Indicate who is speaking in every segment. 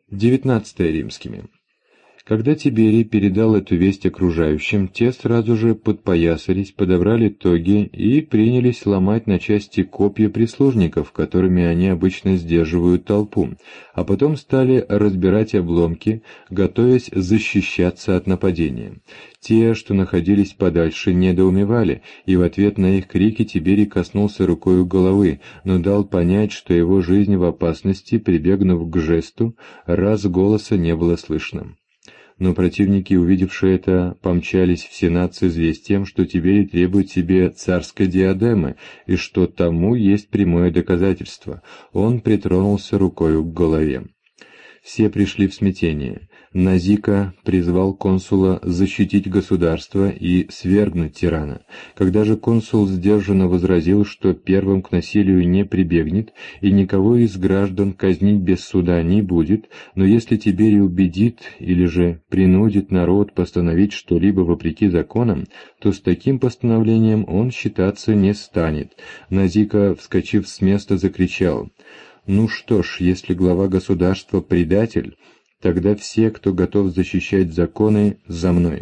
Speaker 1: 19 римскими. Когда Тиберий передал эту весть окружающим, те сразу же подпоясались, подобрали тоги и принялись ломать на части копья прислужников, которыми они обычно сдерживают толпу, а потом стали разбирать обломки, готовясь защищаться от нападения. Те, что находились подальше, недоумевали, и в ответ на их крики Тиберий коснулся рукою головы, но дал понять, что его жизнь в опасности, прибегнув к жесту, раз голоса не было слышно. Но противники, увидевшие это, помчались в Сенат с известием, что Тиберий требует себе царской диадемы, и что тому есть прямое доказательство. Он притронулся рукою к голове. Все пришли в смятение. Назика призвал консула защитить государство и свергнуть тирана. Когда же консул сдержанно возразил, что первым к насилию не прибегнет и никого из граждан казнить без суда не будет, но если Тиберий убедит или же принудит народ постановить что-либо вопреки законам, то с таким постановлением он считаться не станет. Назика, вскочив с места, закричал: «Ну что ж, если глава государства предатель, тогда все, кто готов защищать законы, за мной».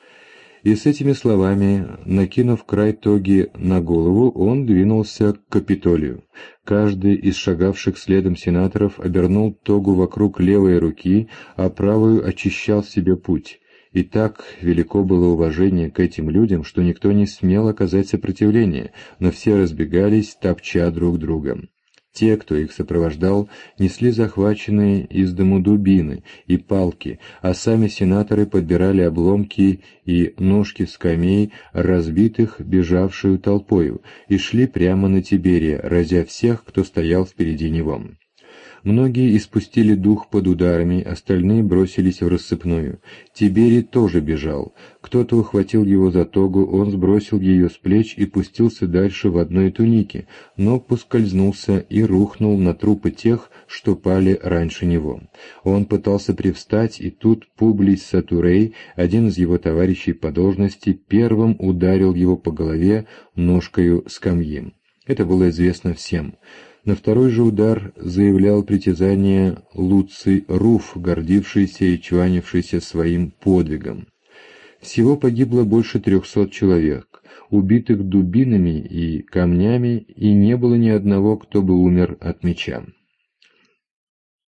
Speaker 1: И с этими словами, накинув край тоги на голову, он двинулся к Капитолию. Каждый из шагавших следом сенаторов обернул тогу вокруг левой руки, а правую очищал себе путь. И так велико было уважение к этим людям, что никто не смел оказать сопротивление, но все разбегались, топча друг друга. Те, кто их сопровождал, несли захваченные из дому дубины и палки, а сами сенаторы подбирали обломки и ножки скамей, разбитых бежавшую толпою, и шли прямо на Тиберия, разя всех, кто стоял впереди него. Многие испустили дух под ударами, остальные бросились в рассыпную. Тиберий тоже бежал. Кто-то ухватил его за тогу, он сбросил ее с плеч и пустился дальше в одной тунике, но поскользнулся и рухнул на трупы тех, что пали раньше него. Он пытался привстать, и тут Публий Сатурей, один из его товарищей по должности, первым ударил его по голове ножкою скамьи. Это было известно всем. На второй же удар заявлял притязание Луций Руф, гордившийся и чванившийся своим подвигом. Всего погибло больше 300 человек, убитых дубинами и камнями, и не было ни одного, кто бы умер от меча.